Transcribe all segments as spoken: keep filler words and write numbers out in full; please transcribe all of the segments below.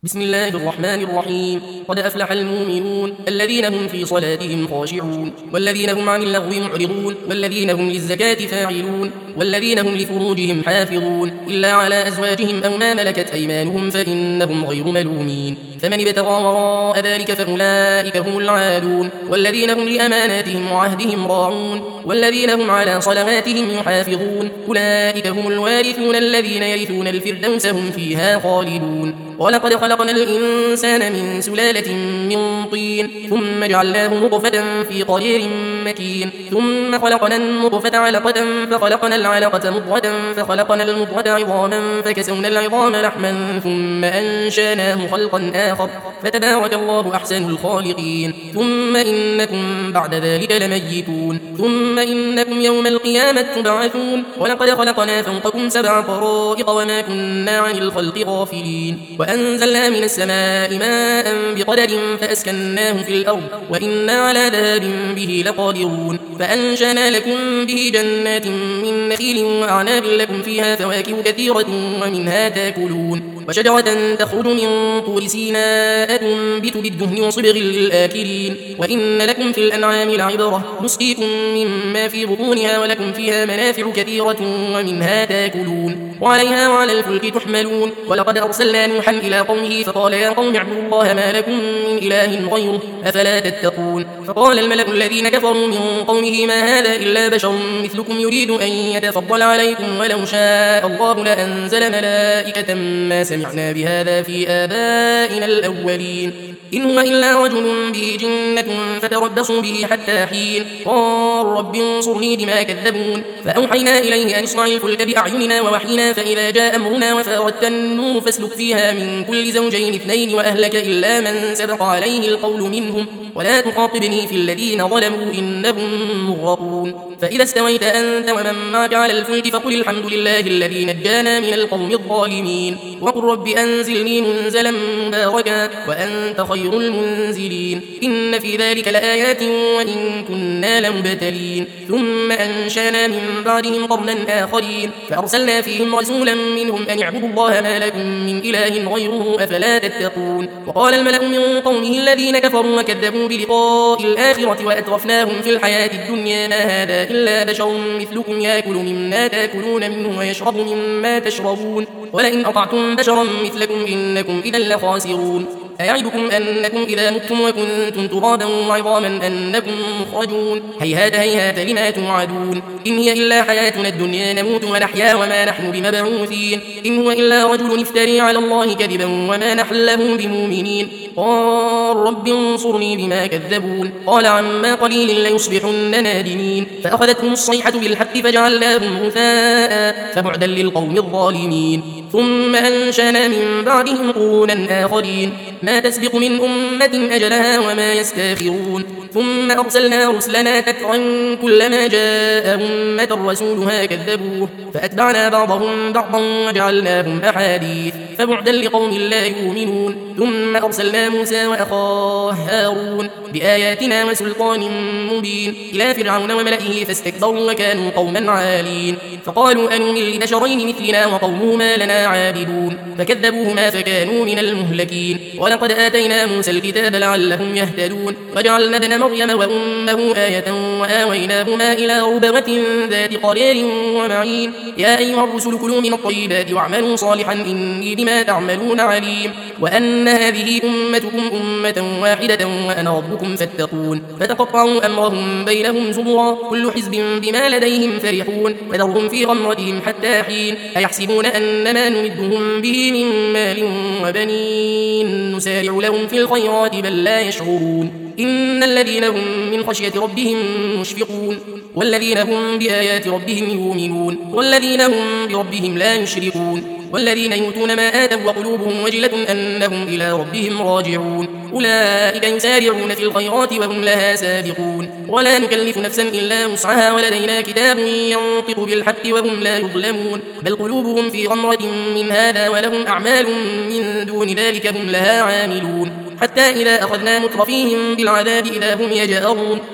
بسم الله الرحمن الرحيم. قد أفلح المؤمنون الذين هم في صلاتهم خاشعون والذين هم عن اللغو معرضون والذين هم للزكاة فاعلون والذين هم لفروجهم حافظون إلا على أزواجهم أو ما ملكت أيمانهم فإنهم غير ملومين. فمن ابتغى وراء ذلك فأولئك هم العادون والذين هم لأماناتهم وعهدهم راعون والذين هم على صلواتهم يحافظون أولئك هم الوارثون الذين يرثون الفردوس هم فيها خالدون. ولقد خلقنا الإنسان من سلالة من طين ثم جعلناه نطفة في قرير مكين ثم خلقنا النطفة علقة فخلقنا العلقة مضغة فخلقنا المضغة عظاما فكسونا العظام لحما ثم أنشأناه خلقا آخر فتبارك الله أحسن الخالقين. ثم إنكم بعد ذلك لميتون ثم إنكم يوم القيامة تبعثون. ولقد خلقنا فوقكم سبع طرائق وما كنا عن الخلق غافلين وأنزلنا من السماء ماء بقدر فأسكناه في الأرض وإنا على ذهاب به لقادرون. فأنشأنا لكم به جنات من نخيل وأعناب لكم فيها فواكه كثيرة ومنها تاكلون وشجرة تخرج من طور سيناء تنبت بالدهن وصبغ للآكلين. وإن لكم في الأنعام لعبرة نسقيكم مما في بطونها ولكم فيها منافع كثيرة ومنها تاكلون وعليها وعلى الفلك تحملون. ولقد أرسلنا نوحا إلى قومه فقال يا قوم اعبدوا الله ما لكم من إله غيره أفلا تتقون. فقال الملأ الذين كفروا من قومه ما هذا إلا بشر مثلكم يريد أن يتفضل عليكم ولو شاء الله لأنزل ملائكة ما سمعنا بهذا في آبائنا الأولين إن هو إلا رجل به جنة فتربصوا به حتى حين قال رب انصرني بما كذبون. فأوحينا إليه أن اصنع الفلك بأعيننا ووحينا فإذا جاء أمرنا وفاردت النور فاسلك فيها من كل زوجين اثنين وأهلك إلا من سبق عليه القول منهم ولا تخاطبني في الذين ظلموا إنهم مغرقون. فإذا استويت أنت ومن معك على الفلك فقل الحمد لله الذي نجانا من القوم الظالمين وقل رب أنزلني منزلا مباركا وأنت خير المنزلين. إن في ذلك لآيات وإن كنا لمبتلين. ثم أنشأنا من بعدهم قرنا آخرين فأرسلنا فيهم رسولا منهم أن اعبدوا الله ما لكم من إله غيره أفلا تتقون. وقال الملأ من قومه الذين كفروا وكذبوا بلقاء الآخرة وأترفناهم في الحياة الدنيا ما هذا إلا بشر مثلكم يأكل مما تأكلون منه ويشرب مما تشربون ولئن أطعتم بشرا مثلكم إنكم إذا لخاسرون. أيعدكم أنكم إذا متم وكنتم ترابا وعظاما أنكم مخرجون هيهات هيهات لما توعدون. إن هي إلا حياتنا الدنيا نموت ونحيا وما نحن بمبعوثين إن هو إلا رجل افتري على الله كذبا وما نحن له بمؤمنين. قال رب انصرني بما كذبون قال عما قليل ليصبحن نادمين. فأخذتهم الصيحة بالحق فجعلناهم غثاء فبعدا للقوم الظالمين. ثم أنشأنا من بعدهم قرونا آخرين ما تسبق من أمة أجلها وما يستاخرون. ثم أرسلنا رسلنا تترا كلما جاء أمة رسولها كذبوه فأتبعنا بعضهم بعضا وجعلناهم أحاديث فبعدا لقوم لا يؤمنون. ثم أرسلنا موسى وأخاه هارون بآياتنا وسلطان مبين إلى فرعون وملئه فاستكبروا وكانوا قوما عالين. فقالوا أنؤمن لبشرين مثلنا وقومهما لنا عابدون فكذبوهما فكانوا من المهلكين. ولقد آتينا موسى الكتاب لعلهم يهتدون وجعلنا ابن مريم وأمه آية وآويناهما إلى ربوة ذات قرار ومعين. يا أيها الرسل كلوا من الطيبات واعملوا صالحا إني بما تعملون عليم. وأن هذه أمتكم أمة واحدة وأنا ربكم فاتقون. فتقطعوا أمرهم بينهم زبرا كل حزب بما لديهم فرحون فذرهم في غمرتهم حتى حين أيحسبون أن ما نمدهم به من مال وبنين نسارع لهم في الخيرات بل لا يشعرون. إن الذين هم من خشية ربهم مشفقون والذين هم بآيات ربهم يؤمنون والذين هم بربهم لا يشركون والذين يؤتون ما آتوا وقلوبهم وجلة أنهم إلى ربهم راجعون أولئك يسارعون في الخيرات وهم لها سابقون. ولا نكلف نفسا إلا وسعها ولدينا كتاب ينطق بالحق وهم لا يظلمون بل قلوبهم في غمرة من هذا ولهم أعمال من دون ذلك هم لها عاملون حتى إذا أخذنا مترفيهم بالعذاب إذا هم يجأرون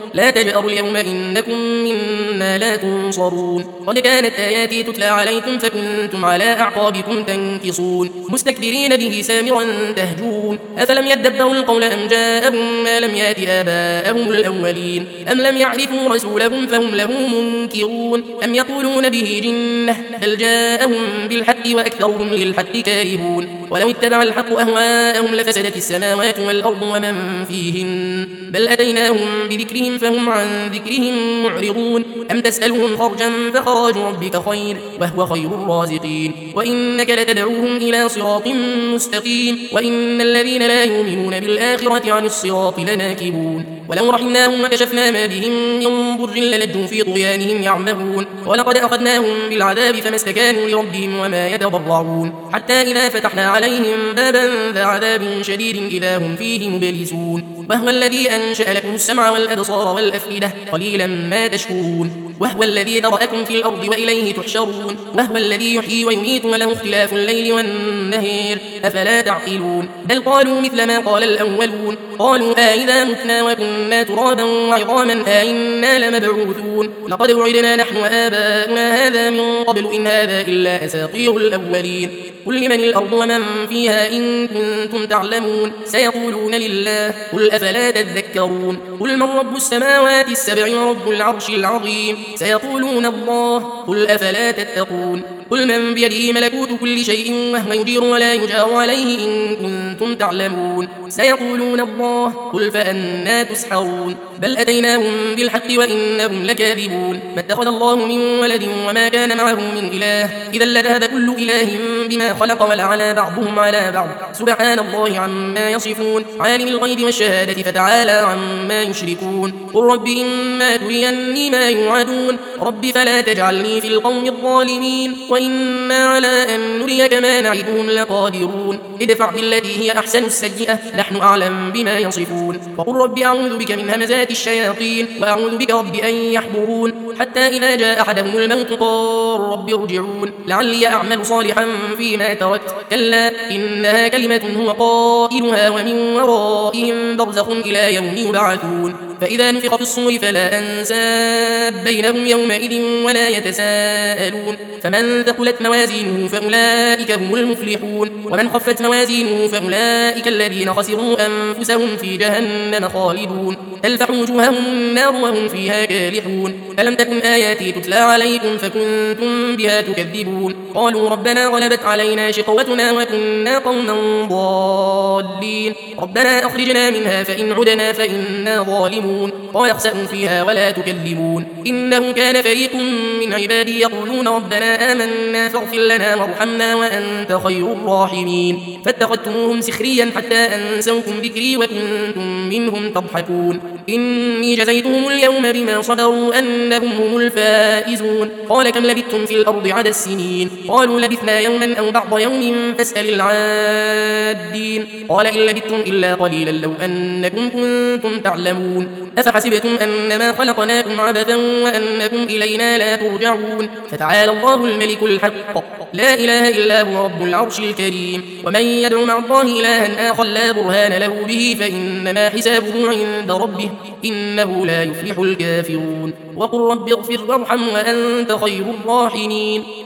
لا تجأروا اليوم إنكم منا لا تنصرون قد كانت آياتي تتلى عليكم فكنتم على أعقابكم تنكصون مستكبرين به سامرا تهجون أفلم يدبروا القول أم جاءهم ما لم يأت آباءهم الأولين أم لم يعرفوا رسولهم فهم له منكرون أم يقولون به جنة بل جاءهم بالحق وأكثرهم للحق كارهون ولو اتبع الحق أهواءهم لفسدت السماوات والأرض ومن فيهن بل أتيناهم بذكرهم فهم عن ذكرهم معرضون أم تسألهم خرجا فخراج ربك خير وهو خير الرازقين وإنك لتدعوهم إلى صراط مستقيم وإن الذين لا يؤمنون بالآخرة عن الصراط لناكبون ولو رحمناهم وكشفنا ما بهم من ضر للجوا في طغيانهم يعمهون ولقد أخذناهم بالعذاب فما استكانوا لربهم وما يتضرعون حتى إذا فتحنا عليهم بابا ذا عذاب شديد إذا هم فيه مبلسون وهو الذي أنشأ لكم السمع والأبصار والأفئدة قليلا ما تشكرون وهو الذي ذرأكم في الأرض وإليه تحشرون وهو الذي يحيي ويميت وله اختلاف الليل والنهار أفلا تعقلون بل قالوا مثل ما قال الأولون قالوا آئذا متنا وكنا ترابا وعظاما آئنا لمبعوثون لقد وعدنا نحن وآباؤنا هذا من قبل إن هذا إلا أساطير الأولين قل لمن الأرض ومن فيها إن كنتم تعلمون سيقولون لله قل أفلا تذكرون قل من رب السماوات السبع ورب العرش العظيم سيقولون الله قل أفلا تتقون قل من بيده ملكوت كل شيء وهو يجير ولا يجار عليه إن كنتم تعلمون سيقولون الله قل فأنا تسحرون بل أتيناهم بالحق وإنهم لكاذبون ما اتخذ الله من ولد وما كان معه من إله إذا لذهب كل إله بما خلق ولعلى بعضهم على بعض سبحان الله عما يصفون عالم الغيب والشهادة فتعالى عما يشركون قل رب إما تريني ما يوعدون رب فلا تجعلني في القوم الظالمين وإنا على أن نريك ما نعدهم لقادرون ادفع بالتي هي أحسن السيئة نحن أعلم بما يصفون وقل رب أعوذ بك من همزات الشياطين وأعوذ بك رب أن يحضرون حتى إذا جاء أحدهم الموت قال رب ارجعون لعلي أعمل صالحا فيما تركت كلا إنها كلمة هو قائلها ومن ورائهم برزخ إلى يوم يبعثون فإذا نفخ في الصور فلا أنساب بينهم يومئذ ولا يتساءلون فمن ثقلت موازينه فأولئك هم المفلحون ومن خفت موازينه فأولئك الذين خسروا أنفسهم في جهنم خالدون تلفح وجوههم النار وهم فيها كالحون ألم تكن آياتي تتلى عليكم فكنتم بها تكذبون قالوا ربنا غلبت علينا شقوتنا وكنا قوما ضالين ربنا أخرجنا منها فإن عدنا فإنا ظالمون قال اخسئوا فيها ولا تكلمون إنه كان فريق من عبادي يقولون ربنا آمنا فاغفر لنا وارحمنا وأنت خير الراحمين فاتخذتموهم سخريا حتى أنسوكم ذكري وكنتم منهم تضحكون إني جزيتهم اليوم بما صبروا أنهم هم الفائزون قال كم لبثتم في الأرض عدد السنين قالوا لبثنا يوما أو بعض يوم فاسأل العادين قال إن لبثتم إلا قليلا لو أنكم كنتم تعلمون أفحسبتم أنما خلقناكم عبثا وأنكم إلينا لا ترجعون فتعالى الله الملك الحق لا إله إلا هو رب العرش الكريم ومن يدعو مع الله إلها آخر لا برهان له به فإنما حسابه عند ربه إنه لا يفلح الكافرون وقل رب اغفر وارحم وأنت خير الراحمين